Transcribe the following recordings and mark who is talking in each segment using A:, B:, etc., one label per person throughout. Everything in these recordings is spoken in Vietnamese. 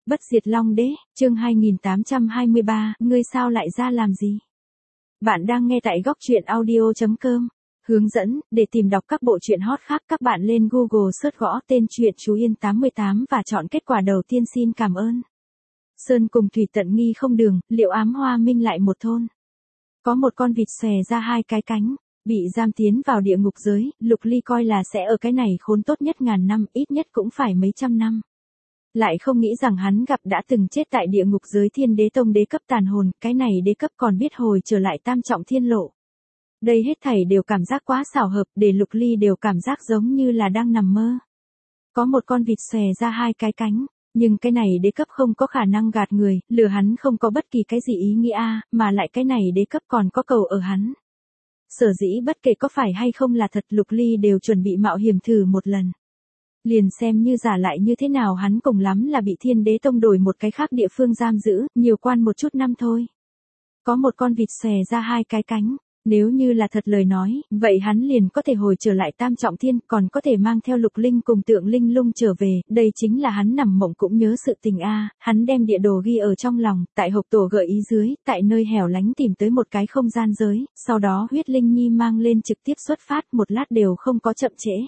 A: Bất diệt Long Đế, chương 2823, ngươi sao lại ra làm gì? Bạn đang nghe tại góc truyện audio.com. Hướng dẫn, để tìm đọc các bộ truyện hot khác các bạn lên Google search gõ tên truyện Chú Yên 88 và chọn kết quả đầu tiên xin cảm ơn. Sơn cùng thủy tận nghi không đường, liệu ám hoa minh lại một thôn. Có một con vịt xòe ra hai cái cánh, bị giam tiến vào địa ngục giới, Lục Ly coi là sẽ ở cái này khốn tốt nhất ngàn năm, ít nhất cũng phải mấy trăm năm. Lại không nghĩ rằng hắn gặp đã từng chết tại địa ngục giới Thiên Đế Tông đế cấp tàn hồn, cái này đế cấp còn biết hồi trở lại tam trọng thiên lộ. Đây hết thảy đều cảm giác quá xảo hợp, để Lục Ly đều cảm giác giống như là đang nằm mơ. Có một con vịt xòe ra hai cái cánh, nhưng cái này đế cấp không có khả năng gạt người, lừa hắn không có bất kỳ cái gì ý nghĩa, mà lại cái này đế cấp còn có cầu ở hắn. Sở dĩ bất kể có phải hay không là thật, Lục Ly đều chuẩn bị mạo hiểm thử một lần. Liền xem như giả lại như thế nào, hắn cùng lắm là bị Thiên Đế Tông đổi một cái khác địa phương giam giữ, nhiều quan một chút năm thôi. Có một con vịt xòe ra hai cái cánh, nếu như là thật lời nói, vậy hắn liền có thể hồi trở lại tam trọng thiên, còn có thể mang theo Lục Linh cùng Tượng Linh Lung trở về, đây chính là hắn nằm mộng cũng nhớ sự tình hắn đem địa đồ ghi ở trong lòng, tại hộp tổ gợi ý dưới, tại nơi hẻo lánh tìm tới một cái không gian giới, sau đó huyết linh nhi mang lên trực tiếp xuất phát, một lát đều không có chậm trễ.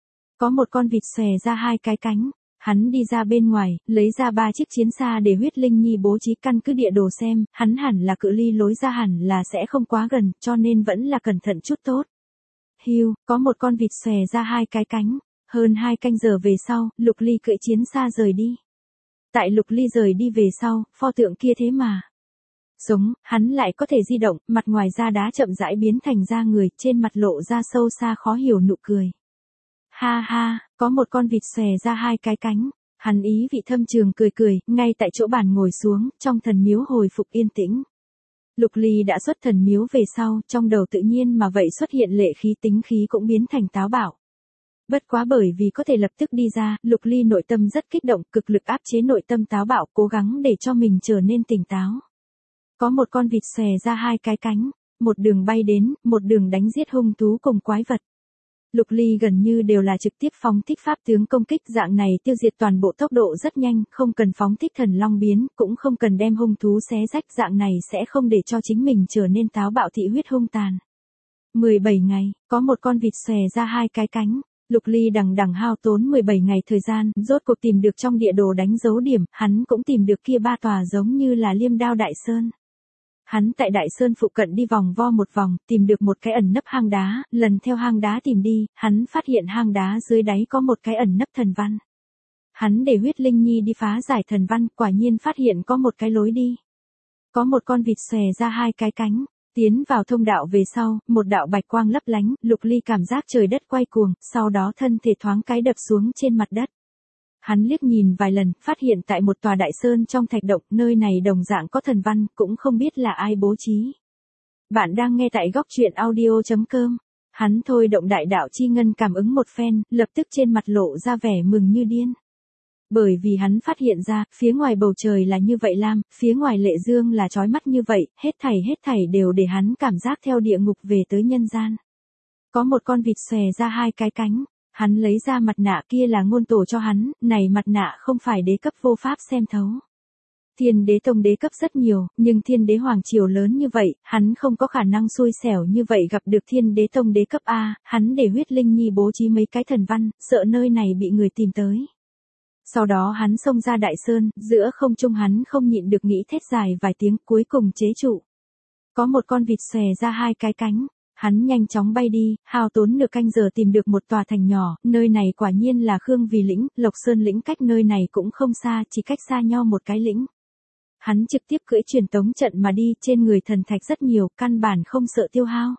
A: Có một con vịt xòe ra hai cái cánh, hắn đi ra bên ngoài, lấy ra 3 chiếc chiến xa để huyết linh nhi bố trí, căn cứ địa đồ xem, hắn hẳn là cự ly lối ra hẳn là sẽ không quá gần, cho nên vẫn là cẩn thận chút tốt. Hiu, có một con vịt xòe ra hai cái cánh, hơn 2 canh giờ về sau, Lục Ly cưỡi chiến xa rời đi. Tại Lục Ly rời đi về sau, pho tượng kia thế mà sống, hắn lại có thể di động, mặt ngoài da đá chậm rãi biến thành da người, trên mặt lộ ra sâu xa khó hiểu nụ cười. Ha ha, có một con vịt xòe ra hai cái cánh, hắn ý vị thâm trường cười cười, ngay tại chỗ bàn ngồi xuống, trong thần miếu hồi phục yên tĩnh. Lục Ly đã xuất thần miếu về sau, trong đầu tự nhiên mà vậy xuất hiện lệ khí, tính khí cũng biến thành táo bạo. Bất quá bởi vì có thể lập tức đi ra, Lục Ly nội tâm rất kích động, cực lực áp chế nội tâm táo bạo, cố gắng để cho mình trở nên tỉnh táo. Có một con vịt xòe ra hai cái cánh, một đường bay đến, một đường đánh giết hung thú cùng quái vật. Lục Ly gần như đều là trực tiếp phóng thích pháp tướng công kích, dạng này tiêu diệt toàn bộ tốc độ rất nhanh, không cần phóng thích thần long biến, cũng không cần đem hung thú xé rách, dạng này sẽ không để cho chính mình trở nên táo bạo thị huyết hung tàn. 17 ngày, có một con vịt xòe ra hai cái cánh, Lục Ly đằng đằng hao tốn 17 ngày thời gian, rốt cuộc tìm được trong địa đồ đánh dấu điểm, hắn cũng tìm được kia 3 tòa giống như là Liêm Đao Đại Sơn. Hắn tại Đại Sơn phụ cận đi vòng vo một vòng, tìm được một cái ẩn nấp hang đá, lần theo hang đá tìm đi, hắn phát hiện hang đá dưới đáy có một cái ẩn nấp thần văn. Hắn để huyết linh nhi đi phá giải thần văn, quả nhiên phát hiện có một cái lối đi. Có một con vịt xòe ra hai cái cánh, tiến vào thông đạo về sau, một đạo bạch quang lấp lánh, Lục Ly cảm giác trời đất quay cuồng, sau đó thân thể thoáng cái đập xuống trên mặt đất. Hắn liếc nhìn vài lần, phát hiện tại một tòa đại sơn trong thạch động, nơi này đồng dạng có thần văn, cũng không biết là ai bố trí. Bạn đang nghe tại góc truyện audio.com. Hắn thôi động đại đạo chi ngân cảm ứng một phen, lập tức trên mặt lộ ra vẻ mừng như điên. Bởi vì hắn phát hiện ra, phía ngoài bầu trời là như vậy lam, phía ngoài lệ dương là chói mắt như vậy, hết thảy đều để hắn cảm giác theo địa ngục về tới nhân gian. Có một con vịt xòe ra hai cái cánh. Hắn lấy ra mặt nạ, kia là ngôn tổ cho hắn, này mặt nạ không phải đế cấp vô pháp xem thấu. Thiên Đế Tông đế cấp rất nhiều, nhưng Thiên Đế Hoàng Triều lớn như vậy, hắn không có khả năng xui xẻo như vậy gặp được Thiên Đế Tông đế cấp A, hắn để huyết linh nhi bố trí mấy cái thần văn, sợ nơi này bị người tìm tới. Sau đó hắn xông ra Đại Sơn, giữa không trung hắn không nhịn được nghĩ thét dài vài tiếng, cuối cùng chế trụ. Có một con vịt xòe ra hai cái cánh. Hắn nhanh chóng bay đi, hao tốn nửa canh giờ tìm được một tòa thành nhỏ, nơi này quả nhiên là Khương Vì lĩnh, Lộc Sơn lĩnh cách nơi này cũng không xa, chỉ cách xa nhau một cái lĩnh. Hắn trực tiếp cưỡi truyền tống trận mà đi, trên người thần thạch rất nhiều, căn bản không sợ tiêu hao.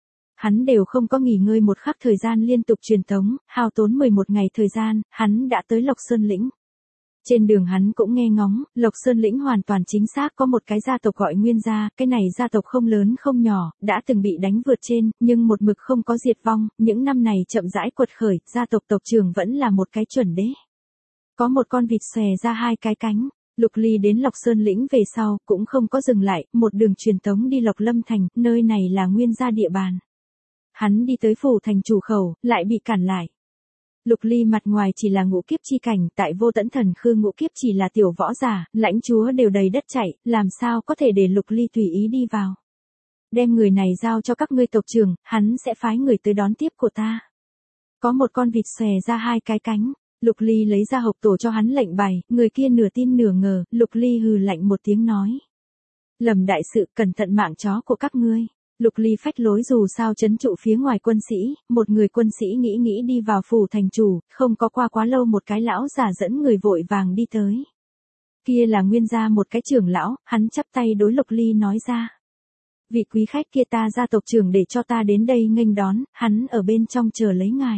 A: Hắn đều không có nghỉ ngơi một khắc thời gian liên tục truyền tống, hao tốn 11 ngày thời gian, hắn đã tới Lộc Sơn lĩnh. Trên đường hắn cũng nghe ngóng, Lộc Sơn lĩnh hoàn toàn chính xác có một cái gia tộc gọi Nguyên gia, cái này gia tộc không lớn không nhỏ, đã từng bị đánh vượt trên, nhưng một mực không có diệt vong, những năm này chậm rãi quật khởi, gia tộc tộc trưởng vẫn là một cái chuẩn đế. Có một con vịt xòe ra hai cái cánh, Lục Ly đến Lộc Sơn lĩnh về sau, cũng không có dừng lại, một đường truyền tống đi Lộc Lâm thành, nơi này là Nguyên gia địa bàn. Hắn đi tới phủ thành chủ khẩu, lại bị cản lại. Lục Ly mặt ngoài chỉ là ngũ kiếp chi cảnh, tại Vô Tẫn Thần Khư ngũ kiếp chỉ là tiểu võ giả, lãnh chúa đều đầy đất chạy, làm sao có thể để Lục Ly tùy ý đi vào. Đem người này giao cho các ngươi tộc trưởng, hắn sẽ phái người tới đón tiếp của ta. Có một con vịt xòe ra hai cái cánh, Lục Ly lấy ra hộp tổ cho hắn lệnh bài, người kia nửa tin nửa ngờ, Lục Ly hừ lạnh một tiếng nói. Lầm đại sự, cẩn thận mạng chó của các ngươi. Lục Ly phách lối dù sao trấn trụ phía ngoài quân sĩ, một người quân sĩ nghĩ đi vào phủ thành chủ, không có qua quá lâu một cái lão giả dẫn người vội vàng đi tới. Kia là Nguyên gia một cái trưởng lão, hắn chắp tay đối Lục Ly nói ra. Vị quý khách kia ta gia tộc trưởng để cho ta đến đây nghênh đón, hắn ở bên trong chờ lấy ngài.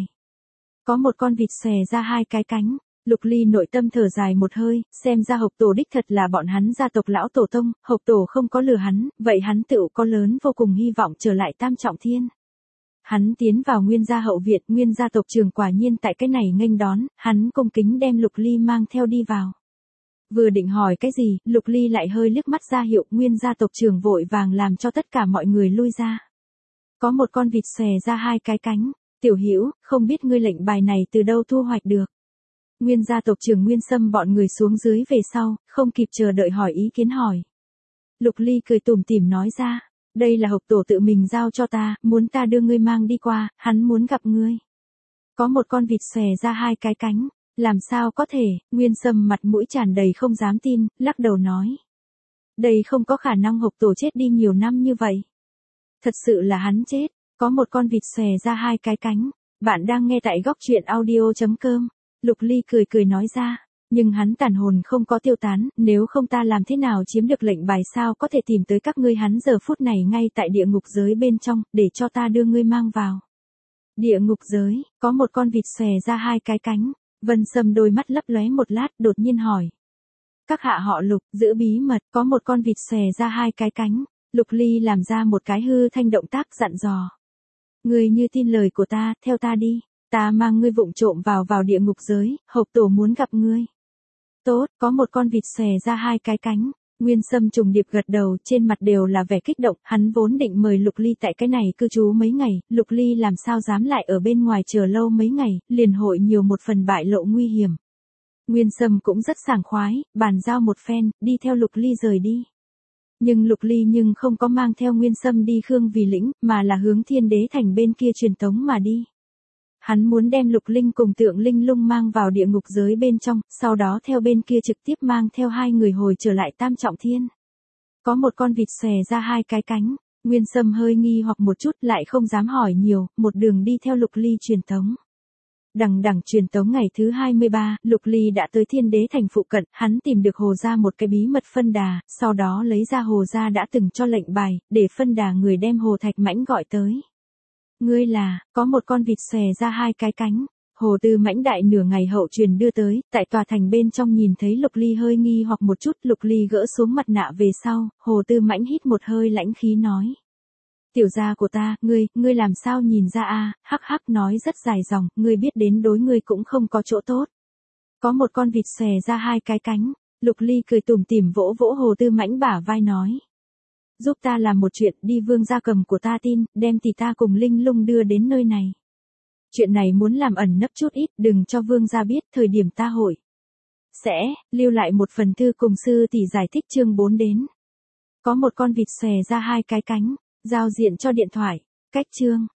A: Có một con vịt xòe ra hai cái cánh. Lục Ly nội tâm thở dài một hơi, xem ra Hộc Tổ đích thật là bọn hắn gia tộc lão tổ tông, Hộc Tổ không có lừa hắn, vậy hắn tựu có lớn vô cùng hy vọng trở lại Tam Trọng Thiên. Hắn tiến vào Nguyên gia hậu viện, Nguyên gia tộc trưởng quả nhiên tại cái này nghênh đón, hắn cung kính đem Lục Ly mang theo đi vào. Vừa định hỏi cái gì, Lục Ly lại hơi liếc mắt ra hiệu, Nguyên gia tộc trưởng vội vàng làm cho tất cả mọi người lui ra. Có một con vịt xòe ra hai cái cánh, tiểu hữu, không biết ngươi lệnh bài này từ đâu thu hoạch được. Nguyên gia tộc trưởng Nguyên Sâm bọn người xuống dưới về sau, không kịp chờ đợi hỏi ý kiến hỏi. Lục Ly cười tủm tỉm nói ra, đây là Hộc Tổ tự mình giao cho ta, muốn ta đưa ngươi mang đi qua, hắn muốn gặp ngươi. Có một con vịt xòe ra hai cái cánh, làm sao có thể, Nguyên Sâm mặt mũi tràn đầy không dám tin, lắc đầu nói. Đây không có khả năng Hộc Tổ chết đi nhiều năm như vậy. Thật sự là hắn chết, có một con vịt xòe ra hai cái cánh, bạn đang nghe tại góc truyện audio.com. Lục Ly cười nói ra, nhưng hắn tàn hồn không có tiêu tán, nếu không ta làm thế nào chiếm được lệnh bài sao có thể tìm tới các ngươi, hắn giờ phút này ngay tại địa ngục giới bên trong, để cho ta đưa ngươi mang vào. Địa ngục giới, có một con vịt xòe ra hai cái cánh, Vân Sâm đôi mắt lấp lóe một lát đột nhiên hỏi. Các hạ họ Lục, giữ bí mật, có một con vịt xòe ra hai cái cánh, Lục Ly làm ra một cái hư thanh động tác dặn dò. Ngươi như tin lời của ta, theo ta đi. Ta mang ngươi vụng trộm vào địa ngục giới, Hộc Tổ muốn gặp ngươi. Tốt, có một con vịt xòe ra hai cái cánh, Nguyên Sâm trùng điệp gật đầu, trên mặt đều là vẻ kích động, hắn vốn định mời Lục Ly tại cái này cư trú mấy ngày, Lục Ly làm sao dám lại ở bên ngoài chờ lâu mấy ngày, liền hội nhiều một phần bại lộ nguy hiểm. Nguyên Sâm cũng rất sảng khoái, bàn giao một phen, đi theo Lục Ly rời đi. Nhưng Lục Ly không có mang theo Nguyên Sâm đi Khương Vì Lĩnh, mà là hướng Thiên Đế Thành bên kia truyền tống mà đi. Hắn muốn đem Lục Linh cùng Tượng Linh Lung mang vào địa ngục giới bên trong, sau đó theo bên kia trực tiếp mang theo hai người hồi trở lại Tam Trọng Thiên. Có một con vịt xòe ra hai cái cánh, Nguyên Sâm hơi nghi hoặc một chút lại không dám hỏi nhiều, một đường đi theo Lục Ly truyền tống. Đằng truyền tống ngày thứ 23, Lục Ly đã tới Thiên Đế Thành phụ cận, hắn tìm được Hồ gia một cái bí mật phân đà, sau đó lấy ra Hồ gia đã từng cho lệnh bài, để phân đà người đem Hồ Thạch Mãnh gọi tới. Ngươi là, có một con vịt xòe ra hai cái cánh, Hồ Tư Mãnh đại nửa ngày hậu truyền đưa tới, tại tòa thành bên trong nhìn thấy Lục Ly hơi nghi hoặc một chút, Lục Ly gỡ xuống mặt nạ về sau, Hồ Tư Mãnh hít một hơi lãnh khí nói. Tiểu gia của ta, ngươi làm sao nhìn ra a? Hắc hắc nói rất dài dòng, ngươi biết đến đối ngươi cũng không có chỗ tốt. Có một con vịt xòe ra hai cái cánh, Lục Ly cười tủm tỉm vỗ Hồ Tư Mãnh bả vai nói. Giúp ta làm một chuyện, đi Vương gia cầm của ta tin, đem tỷ ta cùng Linh Lung đưa đến nơi này. Chuyện này muốn làm ẩn nấp chút ít, đừng cho Vương gia biết, thời điểm ta hội sẽ lưu lại một phần thư cùng sư tỷ giải thích chương 4 đến. Có một con vịt xòe ra hai cái cánh, giao diện cho điện thoại, cách chương.